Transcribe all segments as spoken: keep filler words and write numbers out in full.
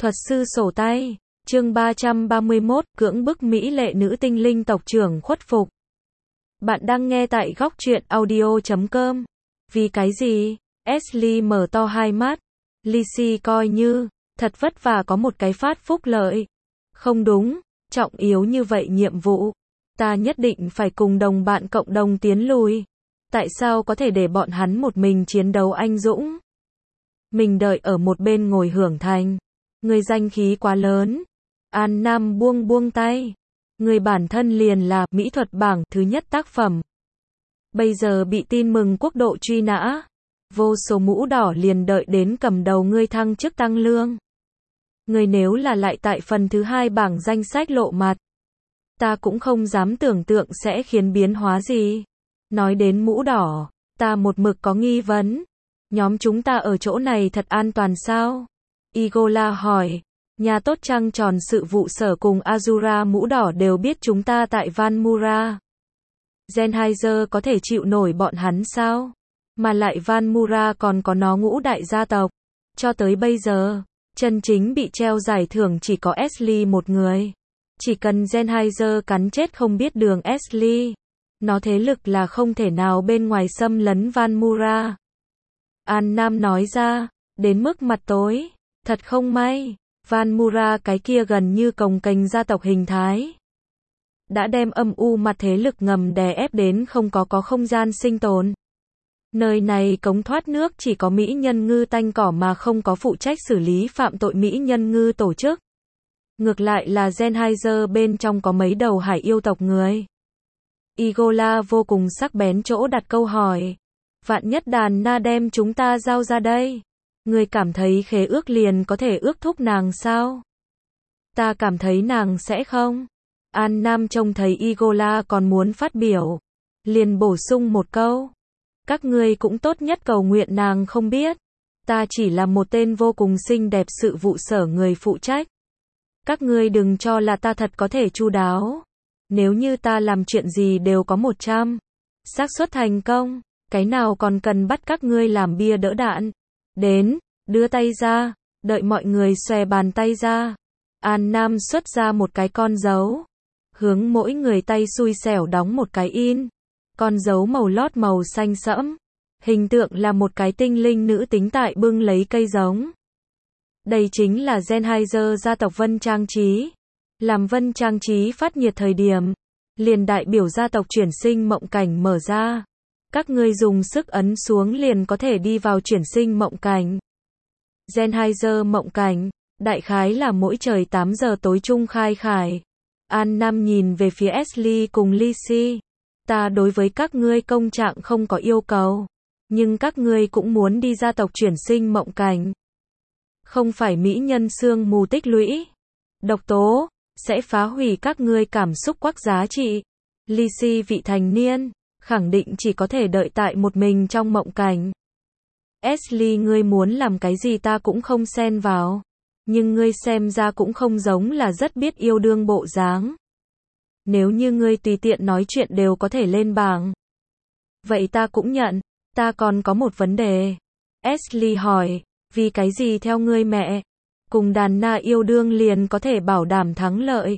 Thuật sư sổ tay, chương ba trăm ba mươi mốt, cưỡng bức mỹ lệ nữ tinh linh tộc trưởng khuất phục. Bạn đang nghe tại góc truyện audio chấm com. Vì cái gì? Ashley mở to hai mắt. Lizzie coi như, thật vất vả có một cái phát phúc lợi. Không đúng, trọng yếu như vậy nhiệm vụ. Ta nhất định phải cùng đồng bạn cộng đồng tiến lùi. Tại sao có thể để bọn hắn một mình chiến đấu anh dũng? Mình đợi ở một bên ngồi hưởng thành. Người danh khí quá lớn. An Nam buông buông tay. Người bản thân liền là mỹ thuật bảng thứ nhất tác phẩm. Bây giờ bị tin mừng quốc độ truy nã. Vô số mũ đỏ liền đợi đến cầm đầu ngươi thăng chức tăng lương. Người nếu là lại tại phần thứ hai bảng danh sách lộ mặt. Ta cũng không dám tưởng tượng sẽ khiến biến hóa gì. Nói đến mũ đỏ, ta một mực có nghi vấn. Nhóm chúng ta ở chỗ này thật an toàn sao? Igola hỏi. Nhà tốt trăng tròn sự vụ sở cùng Azura mũ đỏ đều biết chúng ta tại Van Mura. Sennheiser có thể chịu nổi bọn hắn sao? Mà lại Van Mura còn có nó ngũ đại gia tộc. Cho tới bây giờ, chân chính bị treo giải thưởng chỉ có Ashley một người. Chỉ cần Sennheiser cắn chết không biết đường Ashley. Nó thế lực là không thể nào bên ngoài xâm lấn Van Mura. An Nam nói ra, đến mức mặt tối. Thật không may, Van Mura cái kia gần như cồng kềnh gia tộc hình thái. Đã đem âm u mặt thế lực ngầm đè ép đến không có có không gian sinh tồn. Nơi này cống thoát nước chỉ có mỹ nhân ngư tanh cỏ mà không có phụ trách xử lý phạm tội mỹ nhân ngư tổ chức. Ngược lại là Sennheiser bên trong có mấy đầu hải yêu tộc người. Igola vô cùng sắc bén chỗ đặt câu hỏi. Vạn nhất đàn na đem chúng ta giao ra đây. Người cảm thấy khế ước liền có thể ước thúc nàng sao? Ta cảm thấy nàng sẽ không. An Nam trông thấy Igola còn muốn phát biểu. Liền bổ sung một câu. Các ngươi cũng tốt nhất cầu nguyện nàng không biết. Ta chỉ là một tên vô cùng xinh đẹp sự vụ sở người phụ trách. Các ngươi đừng cho là ta thật có thể chu đáo. Nếu như ta làm chuyện gì đều có một trăm xác suất thành công, cái nào còn cần bắt các ngươi làm bia đỡ đạn. Đến, đưa tay ra, đợi mọi người xòe bàn tay ra. An Nam xuất ra một cái con dấu. Hướng mỗi người tay xui xẻo đóng một cái in. Con dấu màu lót màu xanh sẫm. Hình tượng là một cái tinh linh nữ tính tại bưng lấy cây giống. Đây chính là Sennheiser gia tộc Vân Trang Trí. Làm Vân Trang Trí phát nhiệt thời điểm. Liền đại biểu gia tộc chuyển sinh mộng cảnh mở ra. Các ngươi dùng sức ấn xuống liền có thể đi vào chuyển sinh mộng cảnh. Sennheiser mộng cảnh, đại khái là mỗi trời tám giờ tối trung khai khải. An Nam nhìn về phía Ashley cùng Lizzie. Ta đối với các ngươi công trạng không có yêu cầu. Nhưng các ngươi cũng muốn đi gia tộc chuyển sinh mộng cảnh. Không phải mỹ nhân xương mù tích lũy. Độc tố, sẽ phá hủy các ngươi cảm xúc quắc giá trị. Lizzie vị thành niên. Khẳng định chỉ có thể đợi tại một mình trong mộng cảnh. Ashley ngươi muốn làm cái gì ta cũng không xen vào. Nhưng ngươi xem ra cũng không giống là rất biết yêu đương bộ dáng. Nếu như ngươi tùy tiện nói chuyện đều có thể lên bảng. Vậy ta cũng nhận. Ta còn có một vấn đề. Ashley hỏi. Vì cái gì theo ngươi mẹ? Cùng đàn na yêu đương liền có thể bảo đảm thắng lợi.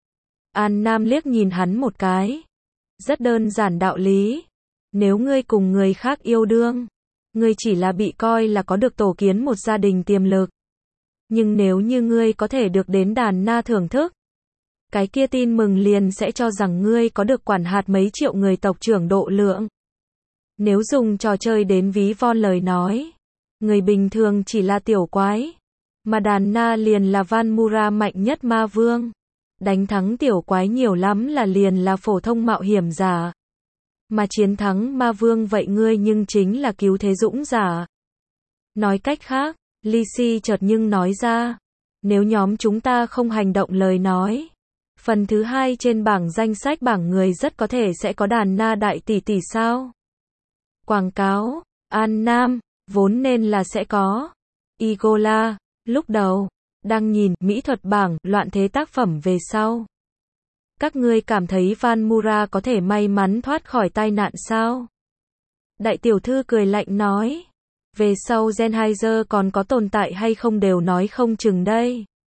An Nam liếc nhìn hắn một cái. Rất đơn giản đạo lý. Nếu ngươi cùng người khác yêu đương, ngươi chỉ là bị coi là có được tổ kiến một gia đình tiềm lực. Nhưng nếu như ngươi có thể được đến đàn na thưởng thức, cái kia tin mừng liền sẽ cho rằng ngươi có được quản hạt mấy triệu người tộc trưởng độ lượng. Nếu dùng trò chơi đến ví von lời nói, người bình thường chỉ là tiểu quái, mà đàn na liền là Van Mura mạnh nhất ma vương. Đánh thắng tiểu quái nhiều lắm là liền là phổ thông mạo hiểm giả. Mà chiến thắng ma vương vậy ngươi nhưng chính là cứu thế dũng giả. Nói cách khác, Lizzie chợt nhưng nói ra. Nếu nhóm chúng ta không hành động lời nói. Phần thứ hai trên bảng danh sách bảng người rất có thể sẽ có đàn na đại tỷ tỷ sao. Quảng cáo, An Nam, vốn nên là sẽ có. Igola, lúc đầu. Đang nhìn mỹ thuật bảng loạn thế tác phẩm về sau. Các ngươi cảm thấy Van Mura có thể may mắn thoát khỏi tai nạn sao? Đại tiểu thư cười lạnh nói. Về sau Sennheiser còn có tồn tại hay không đều nói không chừng đây.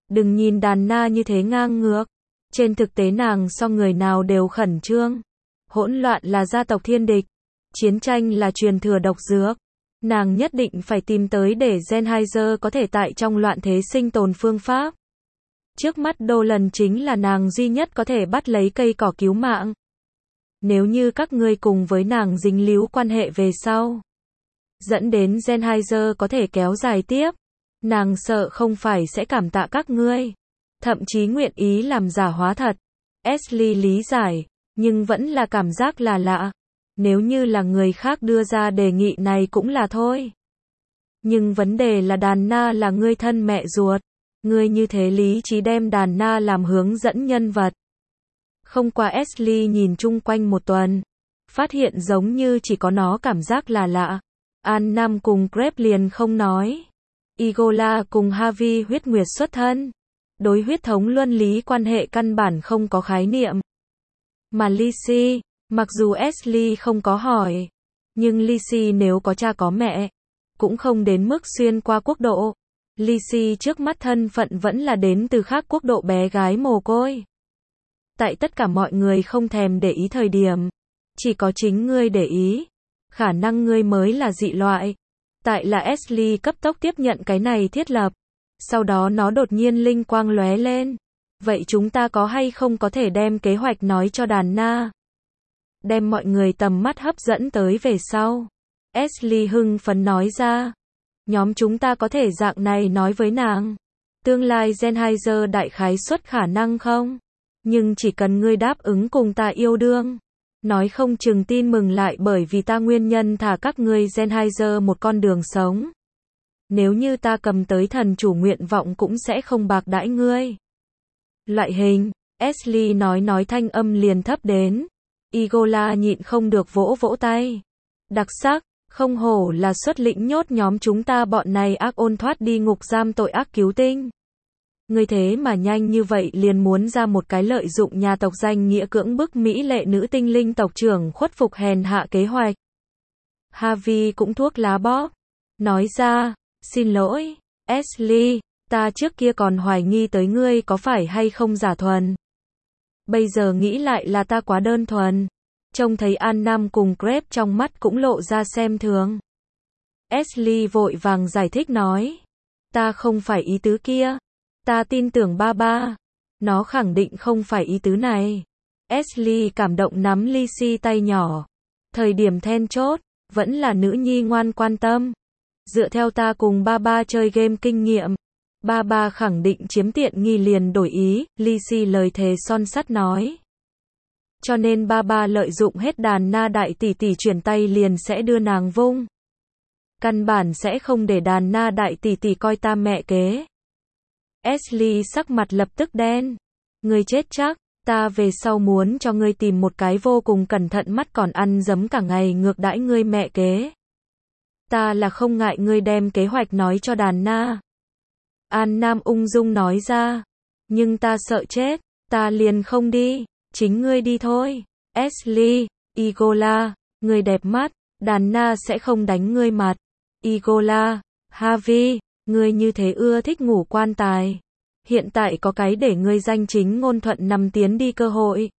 Đừng nhìn đàn na như thế ngang ngược. Trên thực tế nàng so người nào đều khẩn trương. Hỗn loạn là gia tộc thiên địch. Chiến tranh là truyền thừa độc dược. Nàng nhất định phải tìm tới để Sennheiser có thể tại trong loạn thế sinh tồn phương pháp. Trước mắt Dolan chính là nàng duy nhất có thể bắt lấy cây cỏ cứu mạng. Nếu như các ngươi cùng với nàng dính líu quan hệ về sau, dẫn đến Sennheiser có thể kéo dài tiếp, nàng sợ không phải sẽ cảm tạ các ngươi, thậm chí nguyện ý làm giả hóa thật. Ashley lý giải, nhưng vẫn là cảm giác là lạ. Nếu như là người khác đưa ra đề nghị này cũng là thôi. Nhưng vấn đề là đàn na là ngươi thân mẹ ruột. Ngươi như thế lý trí đem đàn na làm hướng dẫn nhân vật. Không qua Ashley nhìn chung quanh một tuần, phát hiện giống như chỉ có nó cảm giác là lạ. An Nam cùng Greg liền không nói. Igola cùng Harvey huyết nguyệt xuất thân. Đối huyết thống luân lý quan hệ căn bản không có khái niệm. Mà Lizzie, mặc dù Ashley không có hỏi, nhưng Lizzie nếu có cha có mẹ, cũng không đến mức xuyên qua quốc độ. Lizzie trước mắt thân phận vẫn là đến từ khác quốc độ bé gái mồ côi. Tại tất cả mọi người không thèm để ý thời điểm, chỉ có chính ngươi để ý, khả năng ngươi mới là dị loại. Tại là Ashley cấp tốc tiếp nhận cái này thiết lập. Sau đó nó đột nhiên linh quang lóe lên. Vậy chúng ta có hay không có thể đem kế hoạch nói cho đàn na? Đem mọi người tầm mắt hấp dẫn tới về sau. Ashley hưng phấn nói ra. Nhóm chúng ta có thể dạng này nói với nàng. Tương lai Sennheiser đại khái suất khả năng không? Nhưng chỉ cần ngươi đáp ứng cùng ta yêu đương. Nói không chừng tin mừng lại bởi vì ta nguyên nhân thả các ngươi Sennheiser một con đường sống. Nếu như ta cầm tới thần chủ nguyện vọng cũng sẽ không bạc đãi ngươi. Loại hình, Ashley nói nói thanh âm liền thấp đến. Igola nhịn không được vỗ vỗ tay. Đặc sắc, không hổ là xuất lĩnh nhốt nhóm chúng ta bọn này ác ôn thoát đi ngục giam tội ác cứu tinh. Ngươi thế mà nhanh như vậy liền muốn ra một cái lợi dụng nhà tộc danh nghĩa cưỡng bức mỹ lệ nữ tinh linh tộc trưởng khuất phục hèn hạ kế hoạch. Harvey cũng thuốc lá bóp. Nói ra, xin lỗi, Ashley, ta trước kia còn hoài nghi tới ngươi có phải hay không giả thuần. Bây giờ nghĩ lại là ta quá đơn thuần. Trông thấy An Nam cùng Greg trong mắt cũng lộ ra xem thường. Ashley vội vàng giải thích nói. Ta không phải ý tứ kia. Ta tin tưởng ba ba. Nó khẳng định không phải ý tứ này. Ashley cảm động nắm Lizzie tay nhỏ. Thời điểm then chốt, vẫn là nữ nhi ngoan quan tâm. Dựa theo ta cùng ba ba chơi game kinh nghiệm. Ba ba khẳng định chiếm tiện nghi liền đổi ý, Lizzie lời thề son sắt nói. Cho nên ba ba lợi dụng hết đàn na đại tỷ tỷ chuyển tay liền sẽ đưa nàng vung. Căn bản sẽ không để đàn na đại tỷ tỷ coi ta mẹ kế. Ashley sắc mặt lập tức đen. Ngươi chết chắc, ta về sau muốn cho ngươi tìm một cái vô cùng cẩn thận mắt còn ăn dấm cả ngày ngược đãi ngươi mẹ kế. Ta là không ngại ngươi đem kế hoạch nói cho đàn na. An Nam ung dung nói ra. Nhưng ta sợ chết, ta liền không đi, chính ngươi đi thôi. Ashley, Igola, ngươi đẹp mắt, đàn na sẽ không đánh ngươi mặt. Igola, Harvey, ngươi như thế ưa thích ngủ quan tài. Hiện tại có cái để ngươi danh chính ngôn thuận nằm tiến đi cơ hội.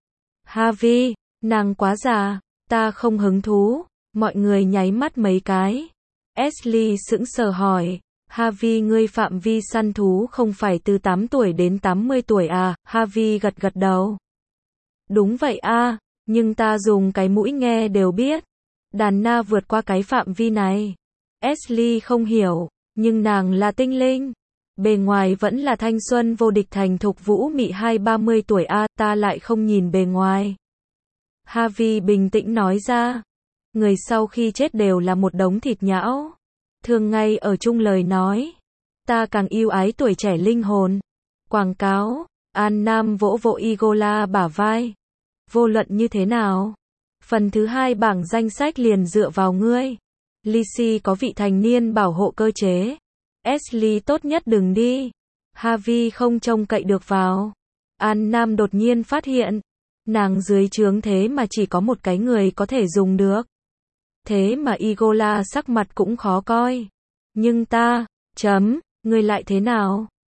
Harvey, nàng quá già, ta không hứng thú. Mọi người nháy mắt mấy cái. Ashley sững sờ hỏi. Harvey ngươi phạm vi săn thú không phải từ tám tuổi đến tám mươi tuổi à? Harvey gật gật đầu. Đúng vậy a, nhưng ta dùng cái mũi nghe đều biết. Đàn na vượt qua cái phạm vi này. Ashley không hiểu, nhưng nàng là tinh linh. Bề ngoài vẫn là thanh xuân vô địch thành thục vũ mị hai ba mươi tuổi a, ta lại không nhìn bề ngoài. Harvey bình tĩnh nói ra. Người sau khi chết đều là một đống thịt nhão. Thường ngay ở chung lời nói. Ta càng yêu ái tuổi trẻ linh hồn. Quảng cáo. An Nam vỗ vỗ Igola bả vai. Vô luận như thế nào? Phần thứ hai bảng danh sách liền dựa vào ngươi. Lizzie có vị thành niên bảo hộ cơ chế. Ashley tốt nhất đừng đi. Harvey không trông cậy được vào. An Nam đột nhiên phát hiện. Nàng dưới trướng thế mà chỉ có một cái người có thể dùng được. Thế mà Igola sắc mặt cũng khó coi. Nhưng ta, chấm, ngươi lại thế nào?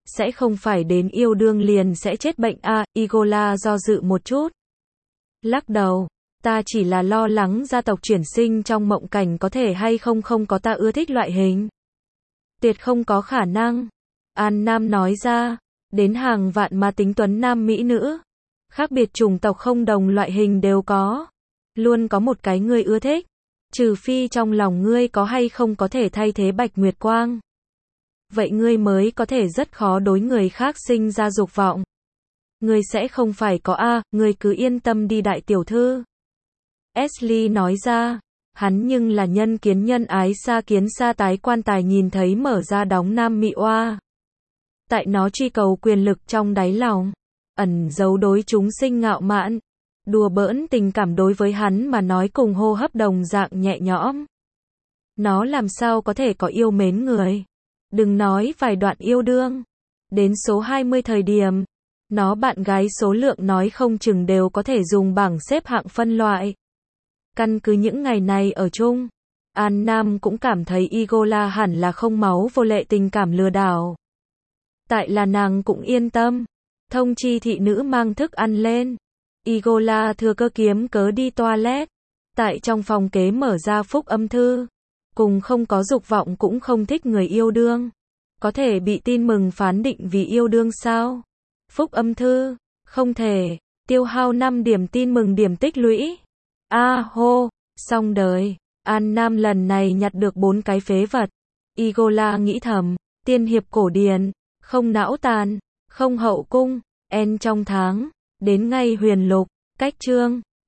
sẽ không phải đến yêu đương liền sẽ chết bệnh à, Igola do dự một chút. Lắc đầu, ta chỉ là lo lắng gia tộc chuyển sinh trong mộng cảnh có thể hay không không có ta ưa thích loại hình. Tuyệt không có khả năng. An Nam nói ra, đến hàng vạn mà tính tuấn nam mỹ nữ. Khác biệt chủng tộc không đồng loại hình đều có. Luôn có một cái ngươi ưa thích. Trừ phi trong lòng ngươi có hay không có thể thay thế Bạch Nguyệt Quang. Vậy ngươi mới có thể rất khó đối người khác sinh ra dục vọng. Ngươi sẽ không phải có a, à, ngươi cứ yên tâm đi đại tiểu thư. Ashley nói ra, hắn nhưng là nhân kiến nhân ái xa kiến xa tái quan tài nhìn thấy mở ra đóng nam mị oa. Tại nó truy cầu quyền lực trong đáy lòng, ẩn giấu đối chúng sinh ngạo mạn, đùa bỡn tình cảm đối với hắn mà nói cùng hô hấp đồng dạng nhẹ nhõm. Nó làm sao có thể có yêu mến người. Đừng nói vài đoạn yêu đương. Đến số hai mươi thời điểm, nó bạn gái số lượng nói không chừng đều có thể dùng bảng xếp hạng phân loại. Căn cứ những ngày này ở chung, An Nam cũng cảm thấy Igola hẳn là không máu vô lệ tình cảm lừa đảo. Tại là nàng cũng yên tâm. Thông chi thị nữ mang thức ăn lên. Igola thừa cơ kiếm cớ đi toilet. Tại trong phòng kế mở ra phúc âm thư. Cùng không có dục vọng cũng không thích người yêu đương. Có thể bị tin mừng phán định vì yêu đương sao? Phúc âm thư. Không thể. Tiêu hao năm điểm tin mừng điểm tích lũy. A hô. Xong đời. An Nam lần này nhặt được bốn cái phế vật. Igola nghĩ thầm. Tiên hiệp cổ điển. Không não tàn. Không hậu cung. En trong tháng. Đến ngay huyền lục. Cách chương.